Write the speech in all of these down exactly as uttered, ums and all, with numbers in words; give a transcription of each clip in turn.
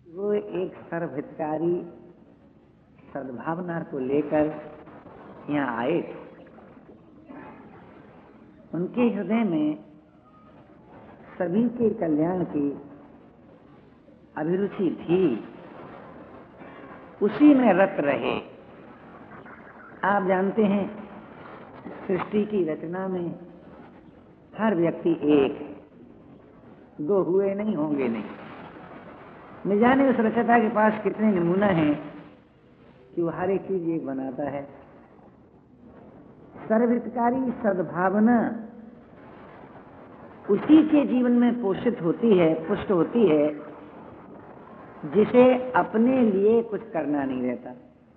वो एक सर्वहितकारी सद्भावना को लेकर यहाँ आए थे। उनके हृदय में सभी के कल्याण की अभिरुचि थी, उसी में रत रहे। आप जानते हैं, सृष्टि की रचना में हर व्यक्ति एक है, दो हुए नहीं, होंगे नहीं। न जाने उस रचयिता के पास कितने नमूना हैं कि वो हर एक चीज एक बनाता है। सर्वहितकारी सद्भावना उसी के जीवन में पोषित होती है, पुष्ट होती है, जिसे अपने लिए कुछ करना नहीं रहता।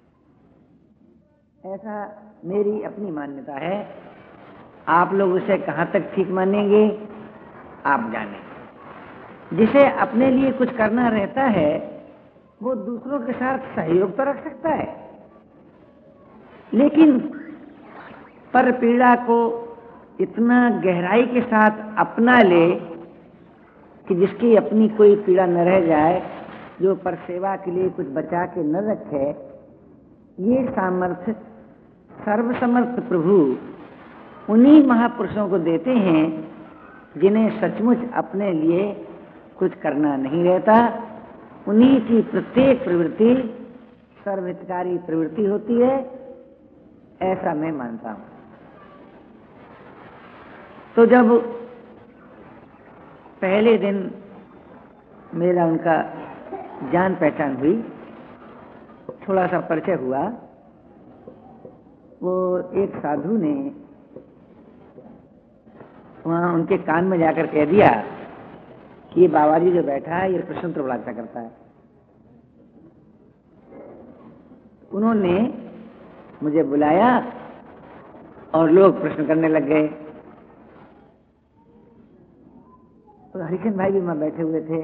ऐसा मेरी अपनी मान्यता है। आप लोग उसे कहाँ तक ठीक मानेंगे आप जानें। जिसे अपने लिए कुछ करना रहता है वो दूसरों के साथ सहयोग तो रख सकता है, लेकिन पर पीड़ा को इतना गहराई के साथ अपना ले कि जिसकी अपनी कोई पीड़ा न रह जाए, जो पर सेवा के लिए कुछ बचा के न रखे, ये सामर्थ्य सर्वसमर्थ प्रभु उन्हीं महापुरुषों को देते हैं जिन्हें सचमुच अपने लिए कुछ करना नहीं रहता। उन्हीं की प्रत्येक प्रवृत्ति सर्वहितकारी प्रवृत्ति होती है, ऐसा मैं मानता हूं। तो जब पहले दिन मेरा उनका जान पहचान हुई, थोड़ा सा परिचय हुआ, वो एक साधु ने वहां उनके कान में जाकर कह दिया कि ये बाबा जी जो बैठा है ये प्रश्नोत्तर बड़ा अच्छा करता है। उन्होंने मुझे बुलाया और लोग प्रश्न करने लग गए। तो हरिशन भाई भी वहां बैठे हुए थे।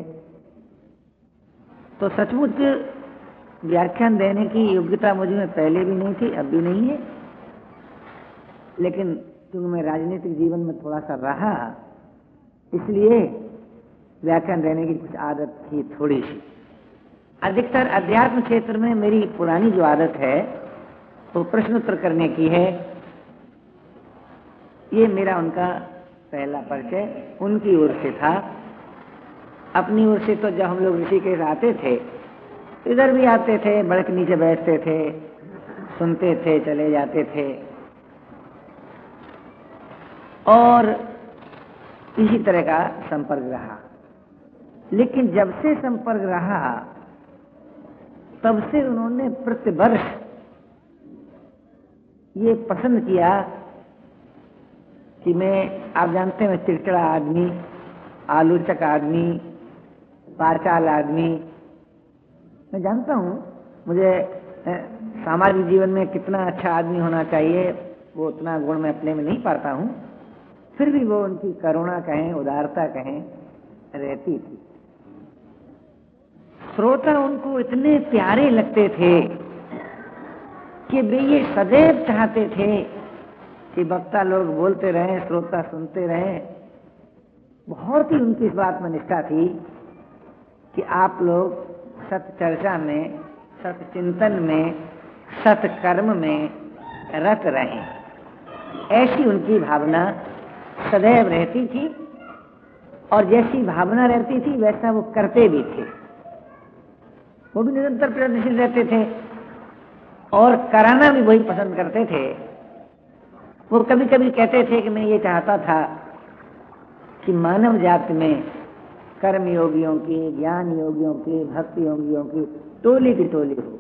तो सचमुच व्याख्यान देने की योग्यता मुझ में पहले भी नहीं थी, अब भी नहीं है, लेकिन क्योंकि मैं राजनीतिक जीवन में थोड़ा सा रहा, इसलिए व्याख्यान देने की कुछ आदत थी थोड़ी सी। अधिकतर अध्यात्म क्षेत्र में मेरी पुरानी जो आदत है वो प्रश्नोत्तर करने की है। ये मेरा उनका पहला परिचय उनकी ओर से था। अपनी ओर से तो जब हम लोग ऋषिकेश आते थे, इधर भी आते थे, बड़े के नीचे बैठते थे, सुनते थे, चले जाते थे, और इसी तरह का संपर्क रहा। लेकिन जब से संपर्क रहा, तब से उन्होंने प्रतिवर्ष ये पसंद किया कि मैं, आप जानते हैं, मैं चिड़चिड़ा आदमी, आलोचक आदमी, पारचाल आदमी, मैं जानता हूँ मुझे सामाजिक जीवन में कितना अच्छा आदमी होना चाहिए, वो उतना गुण मैं अपने में नहीं पाता हूँ, फिर भी वो उनकी करुणा कहें, उदारता कहें, रहती थी। श्रोता उनको इतने प्यारे लगते थे कि वे ये सदैव चाहते थे कि वक्ता लोग बोलते रहें, श्रोता सुनते रहें। बहुत ही उनकी इस बात में निष्ठा थी कि आप लोग सत चर्चा में, सत चिंतन में, सत कर्म में रत रहें। ऐसी उनकी भावना सदैव रहती थी, और जैसी भावना रहती थी वैसा वो करते भी थे। वो भी निरंतर प्रयत्नशील रहते थे और कराना भी वही पसंद करते थे। वो कभी कभी कहते थे कि मैं ये चाहता था कि मानव जाति में कर्म योगियों की, ज्ञान योगियों की, भक्ति योगियों की टोली की टोली हो।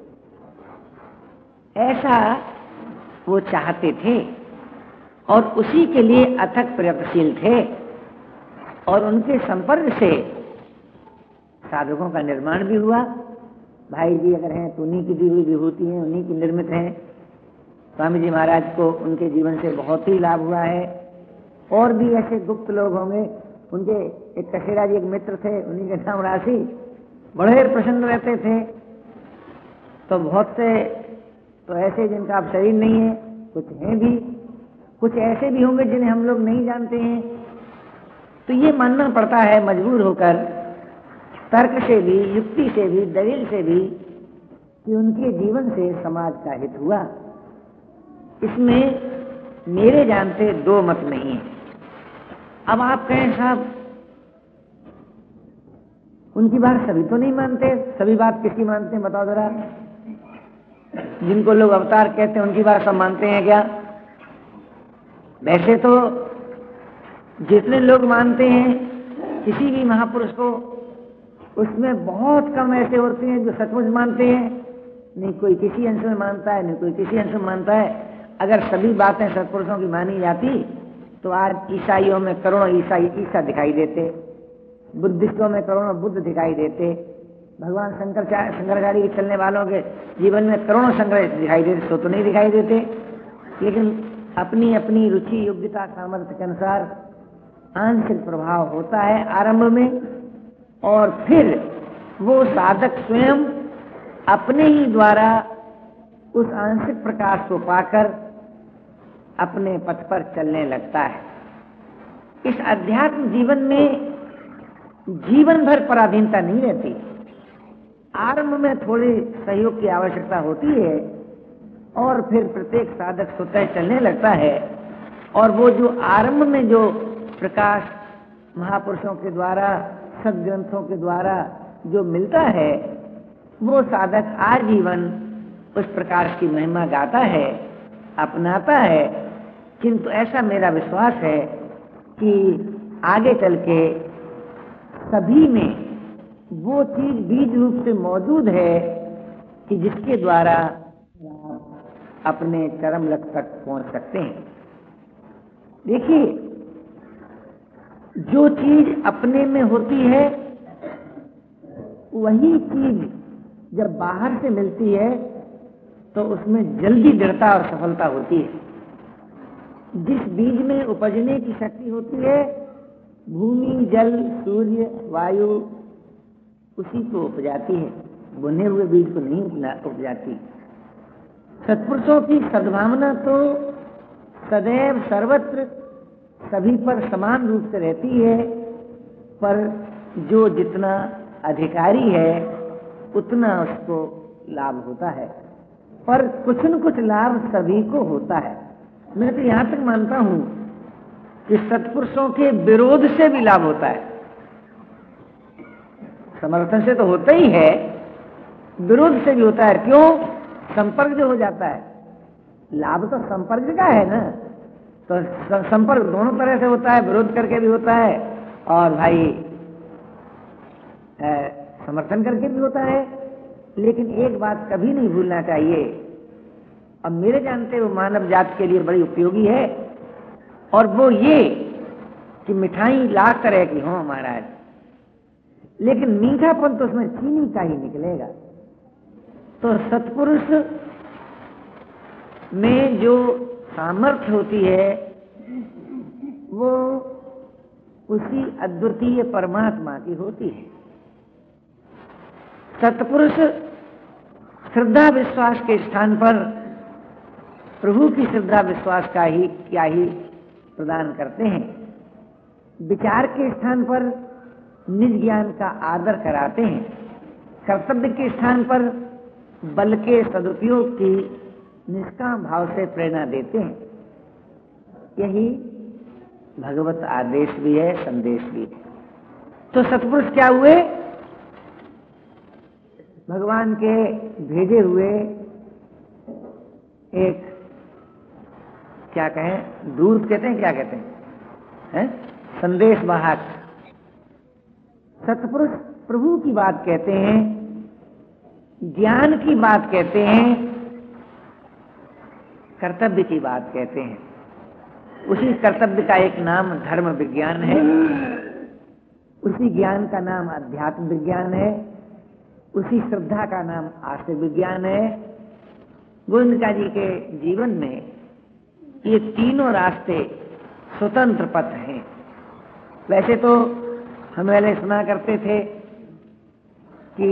ऐसा वो चाहते थे और उसी के लिए अथक प्रयत्नशील थे, और उनके संपर्क से साधकों का निर्माण भी हुआ। भाई जी अगर हैं तो उन्हीं की दी हुई विभूति हैं, उन्हीं की निर्मित हैं। स्वामी जी महाराज को उनके जीवन से बहुत ही लाभ हुआ है। और भी ऐसे गुप्त लोग होंगे। उनके एक कशेरा जी एक मित्र थे, उन्हीं के नाम राशि, बड़े प्रसन्न रहते थे। तो बहुत से तो ऐसे जिनका अब शरीर नहीं है, कुछ हैं भी, कुछ ऐसे भी होंगे जिन्हें हम लोग नहीं जानते हैं। तो ये मानना पड़ता है मजबूर होकर तर्क से भी, युक्ति से भी, दलील से भी कि उनके जीवन से समाज का हित हुआ। इसमें मेरे जानते दो मत नहीं है। अब आप कहें साहब उनकी बात सभी तो नहीं मानते, सभी बात किसकी मानते हैं बताओ जरा? जिनको लोग अवतार कहते हैं उनकी बात सब मानते हैं क्या? वैसे तो जितने लोग मानते हैं किसी भी महापुरुष को, उसमें बहुत कम ऐसे होते हैं जो सचमुच मानते हैं। नहीं कोई किसी अंश में मानता है, नहीं कोई किसी अंश में मानता है। अगर सभी बातें सत्पुरुषों की मानी जाती तो आज ईसाइयों में करोड़ों ईसाई ईसा दिखाई देते, बुद्धिस्टों में करोड़ों बुद्ध दिखाई देते, भगवान शंकर शंकराचार्य के चलने वालों के जीवन में करोड़ों शंकर दिखाई देते, तो तो नहीं दिखाई देते। लेकिन अपनी अपनी रुचि योग्यता सामर्थ्य के अनुसार आंशिक प्रभाव होता है आरंभ में, और फिर वो साधक स्वयं अपने ही द्वारा उस आंशिक प्रकाश को पाकर अपने पथ पर चलने लगता है। इस अध्यात्म जीवन में जीवन भर पराधीनता नहीं रहती। आरंभ में थोड़ी सहयोग की आवश्यकता होती है और फिर प्रत्येक साधक स्वतः चलने लगता है। और वो जो आरंभ में जो प्रकाश महापुरुषों के द्वारा, सद्ग्रंथों के द्वारा जो मिलता है, वो साधक आजीवन उस प्रकार की महिमा गाता है, अपनाता है। किंतु ऐसा मेरा विश्वास है कि आगे चल के सभी में वो चीज बीज रूप से मौजूद है कि जिसके द्वारा अपने चरम लक्ष्य तक पहुंच सकते हैं। देखिए, जो चीज अपने में होती है वही चीज जब बाहर से मिलती है तो उसमें जल्दी दृढ़ता और सफलता होती है। जिस बीज में उपजने की शक्ति होती है, भूमि, जल, सूर्य, वायु उसी को उपजाती है, बुने हुए बीज को नहीं उपजाती। सत्पुरुषों की सद्भावना तो सदैव सर्वत्र सभी पर समान रूप से रहती है, पर जो जितना अधिकारी है उतना उसको लाभ होता है, पर कुछ न कुछ लाभ सभी को होता है। मैं तो यहां तक मानता हूं कि सत्पुरुषों के विरोध से भी लाभ होता है। समर्थन से तो होता ही है, विरोध से भी होता है। क्यों? संपर्क जो हो जाता है, लाभ तो संपर्क का है ना। तो संपर्क दोनों तरह से होता है, विरोध करके भी होता है और भाई ए, समर्थन करके भी होता है। लेकिन एक बात कभी नहीं भूलना चाहिए, अब मेरे जानते वो मानव जाति के लिए बड़ी उपयोगी है, और वो ये कि मिठाई लाख तरह की हो महाराज, लेकिन मीठापन तो उसमें चीनी का ही निकलेगा। तो सत्पुरुष में जो सामर्थ्य होती है वो उसी अद्वितीय परमात्मा की होती है। सत्पुरुष श्रद्धा विश्वास के स्थान पर प्रभु की श्रद्धा विश्वास का ही क्या ही प्रदान करते हैं। विचार के स्थान पर निज ज्ञान का आदर कराते हैं। कर्तव्य के स्थान पर बल के सदुपयोग की निष्काम भाव से प्रेरणा देते हैं। यही भगवत आदेश भी है, संदेश भी है। तो सत्पुरुष क्या हुए? भगवान के भेजे हुए एक, क्या कहें, दूत कहते हैं, क्या कहते हैं, हैं? संदेश वाहक। सत्पुरुष प्रभु की बात कहते हैं, ज्ञान की बात कहते हैं, कर्तव्य की बात कहते हैं। उसी कर्तव्य का एक नाम धर्म विज्ञान है, उसी ज्ञान का नाम अध्यात्म विज्ञान है, उसी श्रद्धा का नाम आस्तिक विज्ञान है। गोविंदा जी के जीवन में ये तीनों रास्ते स्वतंत्र पथ हैं। वैसे तो हम पहले सुना करते थे कि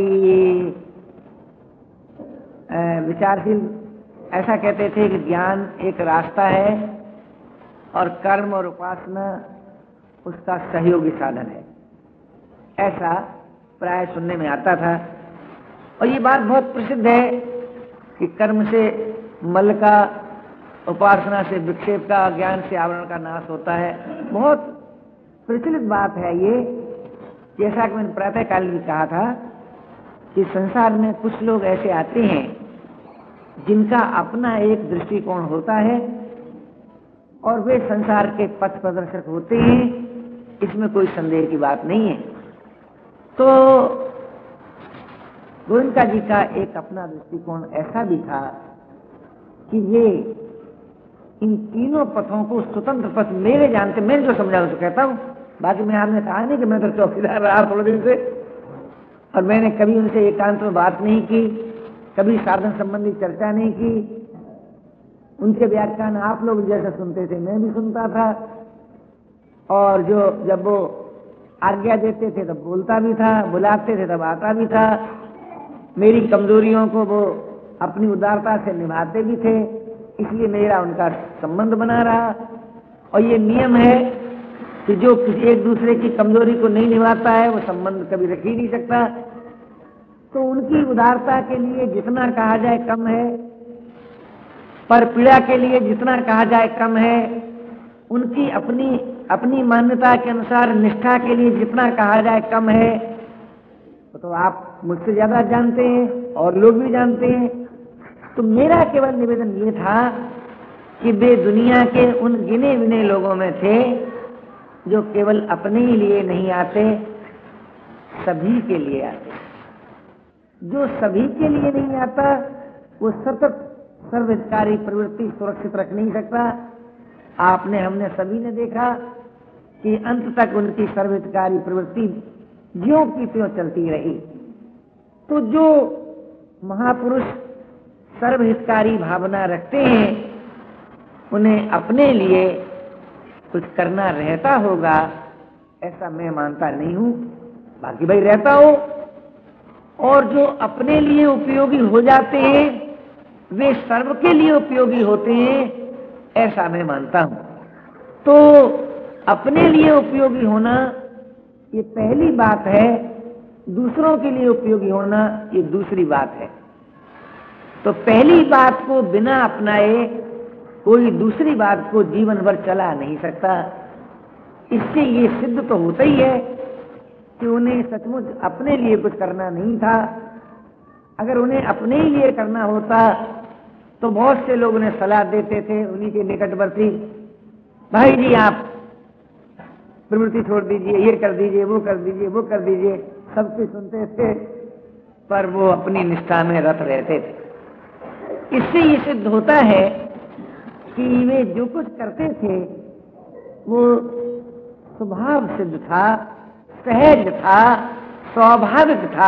विचारशील ऐसा कहते थे कि ज्ञान एक रास्ता है और कर्म और उपासना उसका सहयोगी साधन है। ऐसा प्राय सुनने में आता था। और ये बात बहुत प्रसिद्ध है कि कर्म से मल का, उपासना से विक्षेप का, ज्ञान से आवरण का नाश होता है। बहुत प्रचलित बात है ये। जैसा कि मैंने प्रातःकाल भी कहा था कि संसार में कुछ लोग ऐसे आते हैं जिनका अपना एक दृष्टिकोण होता है और वे संसार के पथ प्रदर्शक होते हैं, इसमें कोई संदेह की बात नहीं है। तो गोविंदा जी का एक अपना दृष्टिकोण ऐसा भी था कि ये इन तीनों पथों को स्वतंत्र पथ मेरे जानते, मैंने जो समझा उसको कहता हूं। बाकी मैं आपने कहा नहीं कि मैं तो चौकीदार रहा थोड़े दिन से, और मैंने कभी उनसे एकांत में बात नहीं की, कभी साधन संबंधी चर्चा नहीं की। उनके व्याख्यान आप लोग जैसे सुनते थे मैं भी सुनता था, और जो जब वो आज्ञा देते थे तब बोलता भी था, बुलाते थे तब आता भी था। मेरी कमजोरियों को वो अपनी उदारता से निभाते भी थे, इसलिए मेरा उनका संबंध बना रहा। और ये नियम है कि जो किसी एक दूसरे की कमजोरी को नहीं निभाता है वो संबंध कभी रख ही नहीं सकता। तो उनकी उदारता के लिए जितना कहा जाए कम है, पर पीड़ा के लिए जितना कहा जाए कम है। उनकी अपनी अपनी मान्यता के अनुसार निष्ठा के लिए जितना कहा जाए कम है। तो आप मुझसे ज्यादा जानते हैं और लोग भी जानते हैं। तो मेरा केवल निवेदन ये था कि वे दुनिया के उन गिने विने लोगों में थे जो केवल अपने ही लिए नहीं आते, सभी के लिए आते। जो सभी के लिए नहीं आता वो सतत सर्वहितकारी प्रवृत्ति सुरक्षित रख नहीं सकता। आपने, हमने सभी ने देखा कि अंत तक उनकी सर्वहितकारी प्रवृत्ति ज्यों की त्यों चलती रही। तो जो महापुरुष सर्वहितकारी भावना रखते हैं उन्हें अपने लिए कुछ करना रहता होगा, ऐसा मैं मानता नहीं हूं। बाकी भाई रहता हो, और जो अपने लिए उपयोगी हो जाते हैं वे सर्व के लिए उपयोगी होते हैं, ऐसा मैं मानता हूं। तो अपने लिए उपयोगी होना ये पहली बात है, दूसरों के लिए उपयोगी होना ये दूसरी बात है। तो पहली बात को बिना अपनाए कोई दूसरी बात को जीवन भर चला नहीं सकता। इससे ये सिद्ध तो होता ही है कि उन्हें सचमुच अपने लिए कुछ करना नहीं था। अगर उन्हें अपने ही लिए करना होता तो बहुत से लोग उन्हें सलाह देते थे, उन्हीं के निकटवर्ती, भाई जी आप प्रवृत्ति छोड़ दीजिए, ये कर दीजिए, वो कर दीजिए, वो कर दीजिए, सब कुछ सुनते थे, पर वो अपनी निष्ठा में रत रहते थे। इससे ये सिद्ध होता है कि वे जो कुछ करते थे वो स्वभाव सिद्ध था, सहज था, स्वाभाविक था।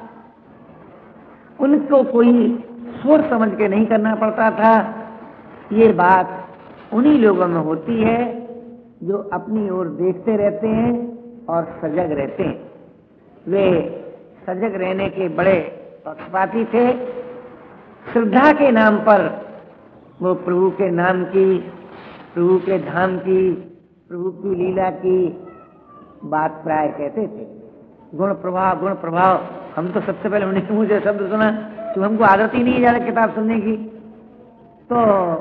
उनको कोई सोच समझ के नहीं करना पड़ता था। ये बात उन्हीं लोगों में होती है जो अपनी ओर देखते रहते हैं और सजग रहते हैं। वे सजग रहने के बड़े पक्षपाती थे। श्रद्धा के नाम पर वो प्रभु के नाम की, प्रभु के धाम की, प्रभु की लीला की बात प्राय कहते थे। गुण प्रभाव, गुण प्रभाव। हम तो सबसे पहले उन्हीं के मुंह से शब्द सुना, तो हमको आदत ही नहीं ज्यादा किताब सुनने की। तो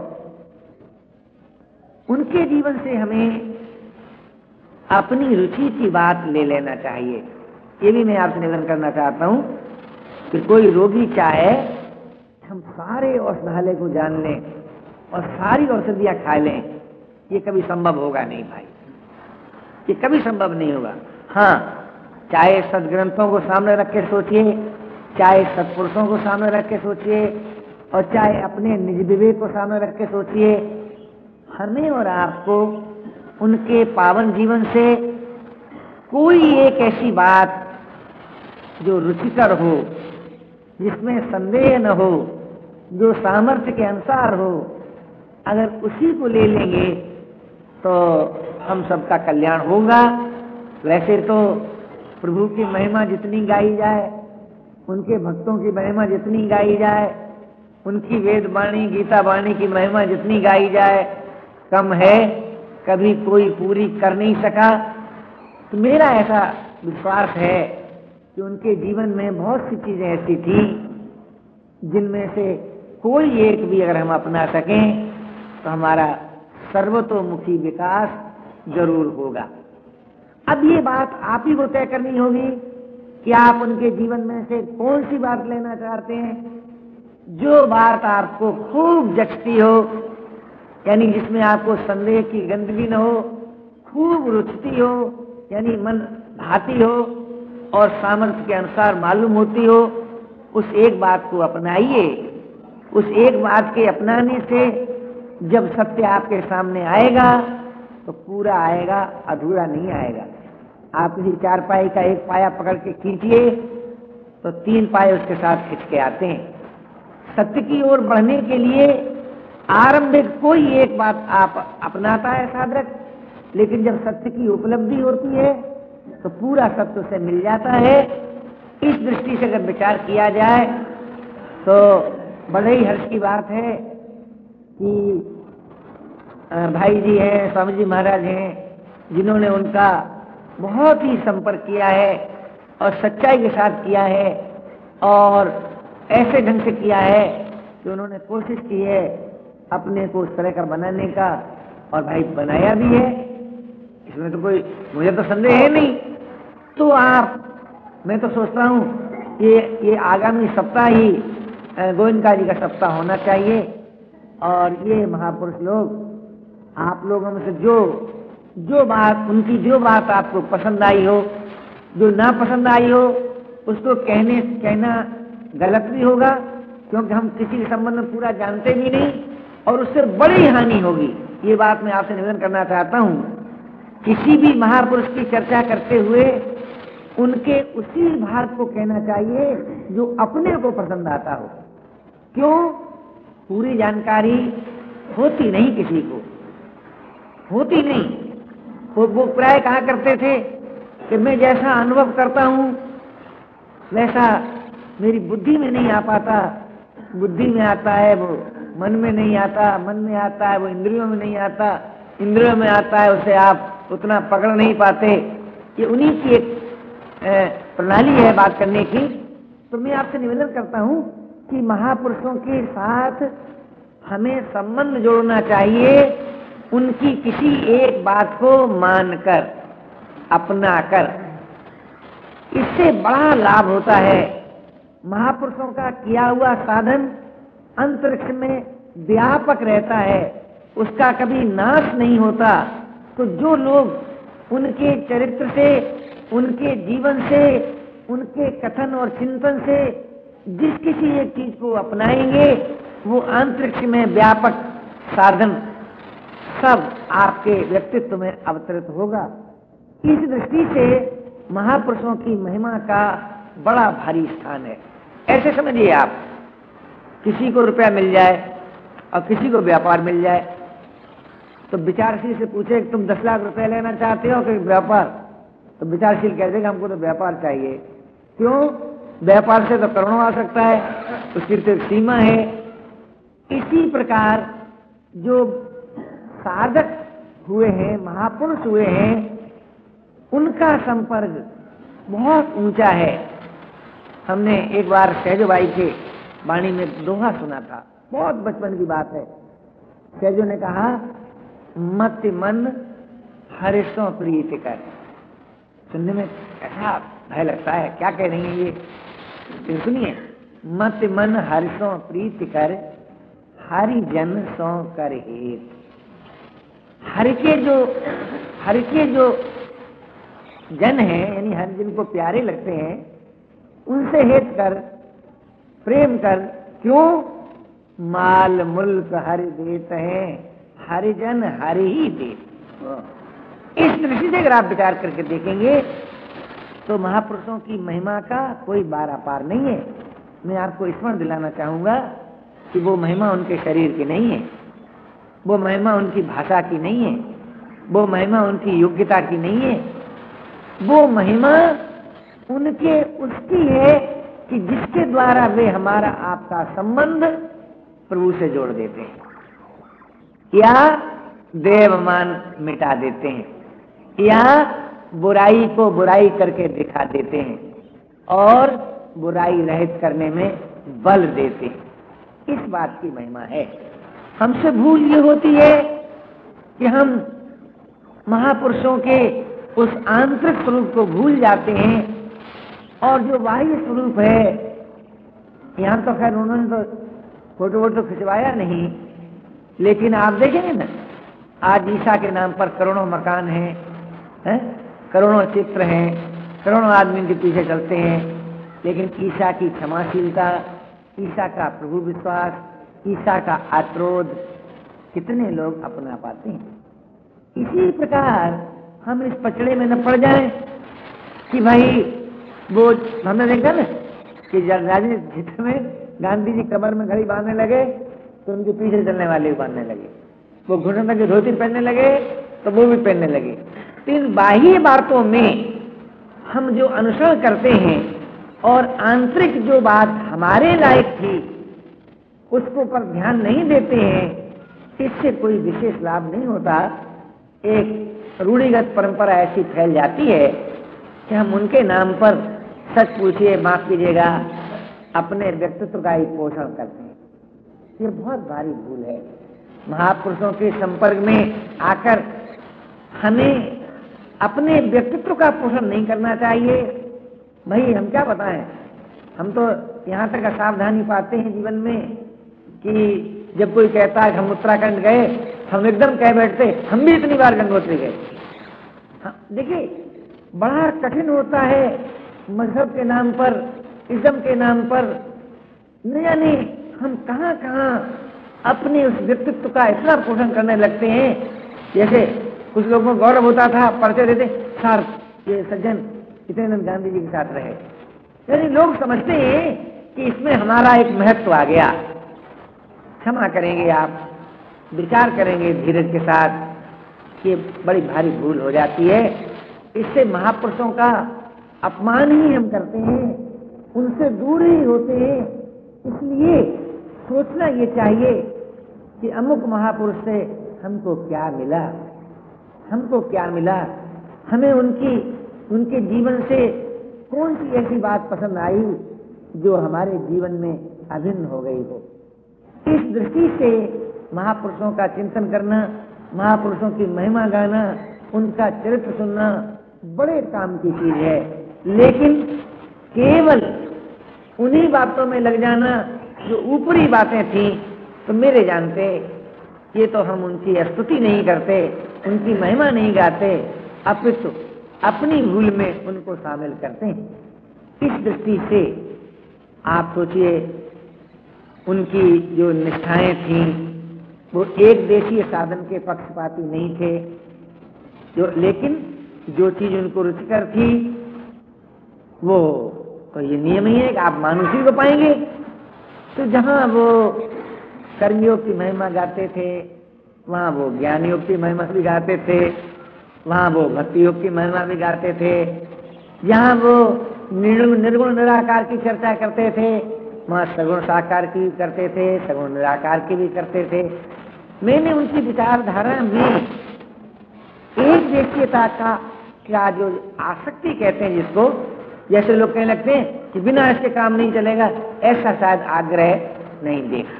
उनके जीवन से हमें अपनी रुचि की बात ले लेना चाहिए। ये भी मैं आपसे निवेदन करना चाहता हूं कि कोई रोगी चाहे हम सारे औषधालय को जान लें और सारी औषधियां खा लें, ये कभी संभव होगा नहीं भाई, ये कभी संभव नहीं होगा। हाँ, चाहे सदग्रंथों को सामने रख के सोचिए, चाहे सत्पुरुषों को सामने रख के सोचिए, और चाहे अपने निज विवेक को सामने रख के सोचिए, हमें और आपको उनके पावन जीवन से कोई एक ऐसी बात जो रुचिकर हो, जिसमें संदेह न हो, जो सामर्थ्य के अनुसार हो, अगर उसी को ले लेंगे तो हम सबका कल्याण होगा। वैसे तो प्रभु की महिमा जितनी गाई जाए, उनके भक्तों की महिमा जितनी गाई जाए, उनकी वेद वाणी, गीता वाणी की महिमा जितनी गाई जाए, कम है, कभी कोई पूरी कर नहीं सका। तो मेरा ऐसा विश्वास है कि उनके जीवन में बहुत सी चीजें ऐसी थी जिनमें से कोई एक भी अगर हम अपना सकें तो हमारा सर्वतोमुखी विकास जरूर होगा। अब ये बात आप ही को तय करनी होगी कि आप उनके जीवन में से कौन सी बात लेना चाहते हैं। जो बात आपको खूब जचती हो, यानी जिसमें आपको संदेह की गंदगी न हो, खूब रुचती हो, यानी मन भाती हो और सामर्थ्य के अनुसार मालूम होती हो, उस एक बात को अपनाइए। उस एक बात के अपनाने से जब सत्य आपके सामने आएगा तो पूरा आएगा, अधूरा नहीं आएगा। आप किसी चार पाई का एक पाया पकड़ के खींचिए तो तीन पाए उसके साथ खिंच के आते हैं। सत्य की ओर बढ़ने के लिए आरंभिक कोई एक बात आप अपनाता है साधक, लेकिन जब सत्य की उपलब्धि होती है तो पूरा सत्य से मिल जाता है। इस दृष्टि से अगर विचार किया जाए तो बड़े ही हर्ष की बात है कि भाई जी हैं, स्वामी जी महाराज हैं, जिन्होंने उनका बहुत ही संपर्क किया है और सच्चाई के साथ किया है और ऐसे ढंग से किया है कि उन्होंने कोशिश की है अपने को उस तरह का बनाने का, और भाई बनाया भी है। इसमें तो कोई मुझे तो संदेह है नहीं। तो आप, मैं तो सोचता हूँ कि ये आगामी सप्ताह ही गोविंदका जी का सप्ताह होना चाहिए और ये महापुरुष लोग आप लोगों में से जो जो बात उनकी जो बात आपको पसंद आई हो, जो ना पसंद आई हो, उसको कहने कहना गलत भी होगा, क्योंकि हम किसी के संबंध में पूरा जानते भी नहीं और उससे बड़ी हानि होगी। ये बात मैं आपसे निवेदन करना चाहता हूँ। किसी भी महापुरुष की चर्चा करते हुए उनके उसी भाग को कहना चाहिए जो अपने को पसंद आता हो। क्यों? पूरी जानकारी होती नहीं, किसी को होती नहीं। वो वो प्राय कहा करते थे कि मैं जैसा अनुभव करता हूँ वैसा मेरी बुद्धि में नहीं आ पाता, बुद्धि में आता है वो मन में नहीं आता, मन में आता है वो इंद्रियों में नहीं आता, इंद्रियों में आता है उसे आप उतना पकड़ नहीं पाते। ये उन्हीं की एक प्रणाली है बात करने की। तो मैं आपसे निवेदन करता हूँ कि महापुरुषों के साथ हमें संबंध जोड़ना चाहिए, उनकी किसी एक बात को मानकर, अपनाकर। इससे बड़ा लाभ होता है। महापुरुषों का किया हुआ साधन अंतरिक्ष में व्यापक रहता है, उसका कभी नाश नहीं होता। तो जो लोग उनके चरित्र से, उनके जीवन से, उनके कथन और चिंतन से जिस किसी एक चीज को अपनाएंगे वो अंतरिक्ष में व्यापक साधन सब आपके व्यक्तित्व में अवतरित होगा। इस दृष्टि से महापुरुषों की महिमा का बड़ा भारी स्थान है। ऐसे समझिए आप, किसी को रुपया मिल जाए और किसी को व्यापार मिल जाए तो विचारशील से पूछे कि तुम दस लाख रुपए लेना चाहते हो कि व्यापार, तो विचारशील कह देगा हमको तो व्यापार चाहिए। क्यों? व्यापार से तो करोड़ों आ सकता है, उसकी तो एक सीमा है। इसी प्रकार जो साधक हुए हैं, महापुरुष हुए हैं, उनका संपर्क बहुत ऊंचा है। हमने एक बार सहजो भाई के वाणी में दोहा सुना था, बहुत बचपन की बात है। सहजो ने कहा, मत मन हर्षों प्रीति कर। सुनने में ऐसा भय लगता है, क्या कह रही है ये? तो सुनिए, मत मन हर्षों प्रीति कर, हरि जन सो कर हेत। हरि के जो हरि के जो जन हैं, यानी हर जिनको प्यारे लगते हैं, उनसे हेत कर, प्रेम कर। क्यों? माल मुल्क हरि देत हैं, हरिजन हरि ही देत। इस दृष्टि से अगर आप विचार करके देखेंगे तो महापुरुषों की महिमा का कोई बारा पार नहीं है। मैं आपको स्मरण दिलाना चाहूंगा कि वो महिमा उनके शरीर की नहीं है, वो महिमा उनकी भाषा की नहीं है, वो महिमा उनकी योग्यता की नहीं है, वो महिमा उनके उसकी है कि जिसके द्वारा वे हमारा आपका संबंध प्रभु से जोड़ देते हैं या देवमान मिटा देते हैं या बुराई को बुराई करके दिखा देते हैं। और बुराई रहित करने में बल देते हैं। इस बात की महिमा है। हमसे भूल ये होती है कि हम महापुरुषों के उस आंतरिक स्वरूप को भूल जाते हैं और जो बाह्य स्वरूप है, यहाँ तो खैर उन्होंने तो फोटो वोटो खिंचवाया नहीं, लेकिन आप देखेंगे ना, आज ईसा के नाम पर करोड़ों मकान हैं, हैं? करोड़ों चित्र हैं, करोड़ों आदमी के पीछे चलते हैं, लेकिन ईसा की क्षमाशीलता, ईसा का प्रभु विश्वास, ईसा का आक्रोध कितने लोग अपना पाते हैं। इसी प्रकार हम इस पचड़े में न पड़ जाएं कि भाई वो हमने देखा ना कि राजनीतिक क्षेत्र में गांधी जी कमर में घड़ी बांधने लगे तो उनके पीछे चलने वाले भी बांधने लगे, वो घुटने तक धोती पहनने लगे तो वो भी पहनने लगे। तो इन बाह्य बातों में हम जो अनुसरण करते हैं और आंतरिक जो बात हमारे लायक थी उसको पर ध्यान नहीं देते हैं, इससे कोई विशेष लाभ नहीं होता। एक रूढ़िगत परंपरा ऐसी फैल जाती है कि हम उनके नाम पर सच पूछिए, माफ कीजिएगा, अपने व्यक्तित्व का ही पोषण करते हैं। ये बहुत भारी भूल है। महापुरुषों के संपर्क में आकर हमें अपने व्यक्तित्व का पोषण नहीं करना चाहिए। भाई हम क्या बताएं, हम तो यहाँ तक सावधानी पाते हैं जीवन में कि जब कोई कहता है हम उत्तराखंड गए, हम एकदम कह बैठते हम भी इतनी बार गंगोत्री गए। हाँ, देखिए बड़ा कठिन होता है मजहब के नाम पर, इज्म के नाम पर, न जाने हम कहाँ कहाँ अपने उस व्यक्तित्व का इतना पोषण करने लगते हैं। जैसे कुछ लोगों को गौरव होता था, परिचय देते सर ये सज्जन इतने दिन गांधी जी के साथ रहे, यानी लोग समझते हैं कि इसमें हमारा एक महत्व आ गया। क्षमा करेंगे आप, विचार करेंगे धीरज के साथ कि बड़ी भारी भूल हो जाती है। इससे महापुरुषों का अपमान ही हम करते हैं, उनसे दूर ही होते हैं। इसलिए सोचना ये चाहिए कि अमुक महापुरुष से हमको क्या मिला, हमको क्या मिला, हमें उनकी उनके जीवन से कौन सी ऐसी बात पसंद आई जो हमारे जीवन में अभिन्न हो गई हो। इस दृष्टि से महापुरुषों का चिंतन करना, महापुरुषों की महिमा गाना, उनका चरित्र सुनना बड़े काम की चीज है। लेकिन केवल उन्हीं बातों में लग जाना जो ऊपरी बातें थी, तो मेरे जानते ये तो हम उनकी स्तुति नहीं करते, उनकी महिमा नहीं गाते, अपितु अपनी भूल में उनको शामिल करते हैं। इस दृष्टि से आप सोचिए, उनकी जो निष्ठाएं थीं वो एक देशीय साधन के पक्षपाती नहीं थे, जो लेकिन जो चीज उनको रुचिकर थी वो तो ये नियम ही है कि आप मानुषी को पाएंगे। तो जहाँ वो कर्मयोग की महिमा गाते थे, वहाँ वो ज्ञान योग की महिमा भी गाते थे, वहाँ वो भक्ति योग की महिमा भी गाते थे, जहाँ वो निर्गुण निर्गुण निराकार की चर्चा करते थे, वहाँ सगुण साकार की भी करते थे, सगुण निराकार की भी करते थे। मैंने उनकी विचारधारा में एक देशीयता का क्या जो आसक्ति कहते हैं जिसको, जैसे लोग कहने लगते हैं कि बिना इसके काम नहीं चलेगा, ऐसा शायद आग्रह नहीं देखा।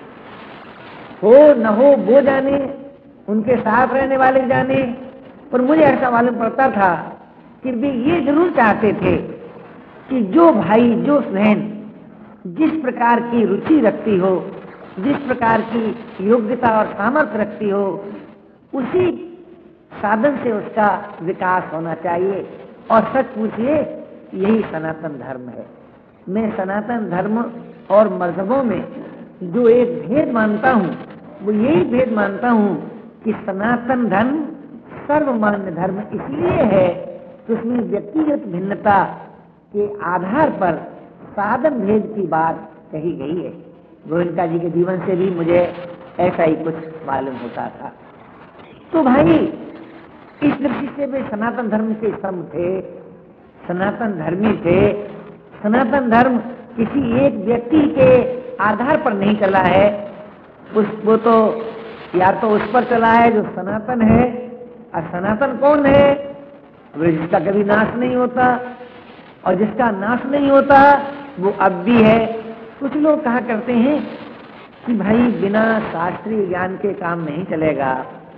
हो न हो वो जाने, उनके साथ रहने वाले जाने, पर मुझे ऐसा मालूम पड़ता था कि वे ये जरूर चाहते थे कि जो भाई जो बहन जिस प्रकार की रुचि रखती हो, जिस प्रकार की योग्यता और सामर्थ्य रखती हो, उसी साधन से उसका विकास होना चाहिए। और सच पूछिए, यही सनातन धर्म है। मैं सनातन धर्म और मजहबों में जो एक भेद मानता हूँ वो यही भेद मानता हूँ कि सनातन धर्म सर्वमान्य धर्म इसलिए है कि उसमें व्यक्तिगत भिन्नता के आधार पर साधन भेद की बात कही गई है। गोविंदा जी के जीवन से भी मुझे ऐसा ही कुछ मालूम होता था। तो भाई इस दृष्टि से वे सनातन धर्म के स्तंभ थे, सनातन धर्मी थे। सनातन धर्म किसी एक व्यक्ति के आधार पर नहीं चला है, उस वो तो या तो उस पर चला है जो सनातन है, और सनातन कौन है, जिसका कभी नाश नहीं होता, और जिसका नाश नहीं होता वो अब भी है। कुछ लोग कहा करते हैं कि भाई बिना शास्त्रीय ज्ञान के काम नहीं चलेगा।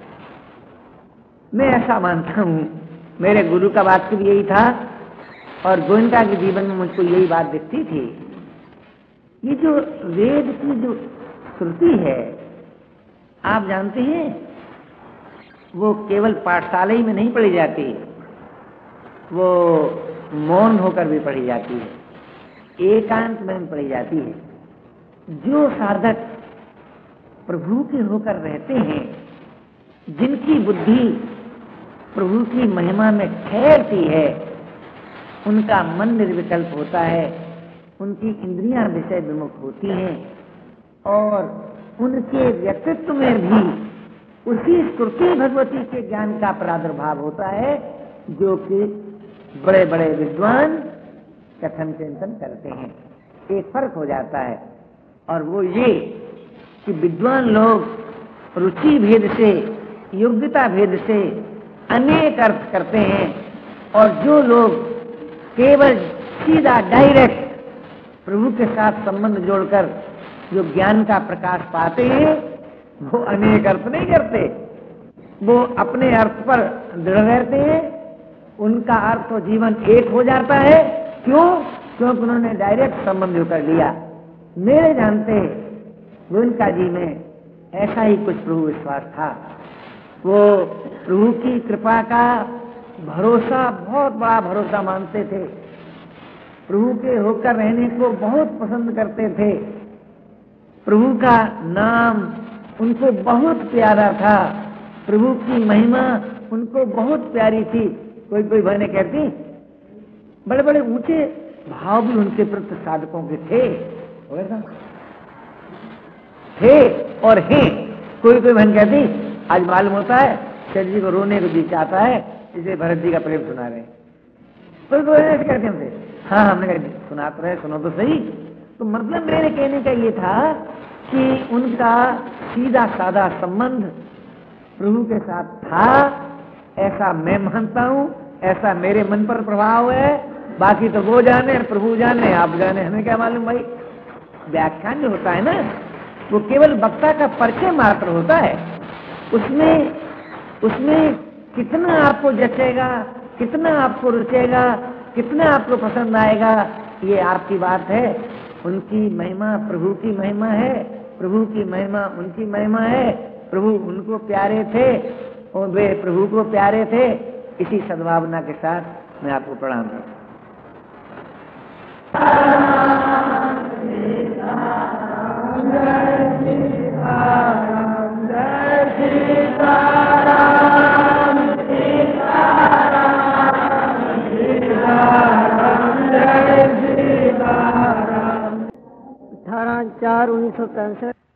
मैं ऐसा मानता हूं, मेरे गुरु का वाक्य भी यही था और गोविंदा के जीवन में मुझको यही बात दिखती थी। ये जो वेद की जो श्रुति है, आप जानते हैं, वो केवल पाठशाला ही में नहीं पढ़ी जाती, वो मौन होकर भी पढ़ी जाती है, एकांत में पढ़ी जाती है। जो साधक प्रभु के होकर रहते हैं, जिनकी बुद्धि प्रभु की महिमा में ठहरती है, उनका मन निर्विकल्प होता है, उनकी इंद्रियां विषय विमुख होती हैं और उनके व्यक्तित्व में भी उसी स्फूर्ति भगवती के ज्ञान का प्रादुर्भाव होता है जो कि बड़े बड़े विद्वान कथन चिंतन करते हैं। एक फर्क हो जाता है और वो ये कि विद्वान लोग रुचि भेद से, योग्यता भेद से अनेक अर्थ करते हैं और जो लोग केवल सीधा डायरेक्ट प्रभु के साथ संबंध जोड़कर जो ज्ञान का प्रकाश पाते हैं, वो अनेक अर्थ नहीं करते, वो अपने अर्थ पर दृढ़ रहते हैं, उनका अर्थ और जीवन एक हो जाता है। क्यों? क्योंकि उन्होंने डायरेक्ट संबंध कर लिया। मेरे जानते गोविंदा जी में ऐसा ही कुछ प्रभु विश्वास था। वो प्रभु की कृपा का भरोसा, बहुत बड़ा भरोसा मानते थे, प्रभु के होकर रहने को बहुत पसंद करते थे, प्रभु का नाम उनको बहुत प्यारा था, प्रभु की महिमा उनको बहुत प्यारी थी। कोई कोई बहनें कहती, बड़े बड़े ऊंचे भाव भी उनके प्रति साधकों के थे, थे और हैं। कोई कोई बहन कहती, आज मालूम होता है शेठ जी को रोने को जी चाहता है, इसे भरत जी का प्रेम सुना रहे। कोई कोई ऐसे कहते हमसे, हाँ हमने कहा सुना तो रहे, सुनो तो सही। तो मतलब मेरे कहने का ये था कि उनका सीधा साधा संबंध प्रभु के साथ था, ऐसा मैं मानता हूं, ऐसा मेरे मन पर प्रभाव है। बाकी तो वो जाने, प्रभु जाने, आप जाने, हमें क्या मालूम भाई। व्याख्यान जो होता है ना, वो केवल वक्ता का परिचय मात्र होता है। उसमें उसमें कितना आपको जचेगा, कितना आपको रुचेगा, कितना आपको पसंद आएगा, ये आपकी बात है। उनकी महिमा प्रभु की महिमा है, प्रभु की महिमा उनकी महिमा है। प्रभु उनको प्यारे थे और वे प्रभु को प्यारे थे। इसी सद्भावना के साथ मैं आपको प्रणाम करता अठारह चार उन्नीस सौ पैंसठ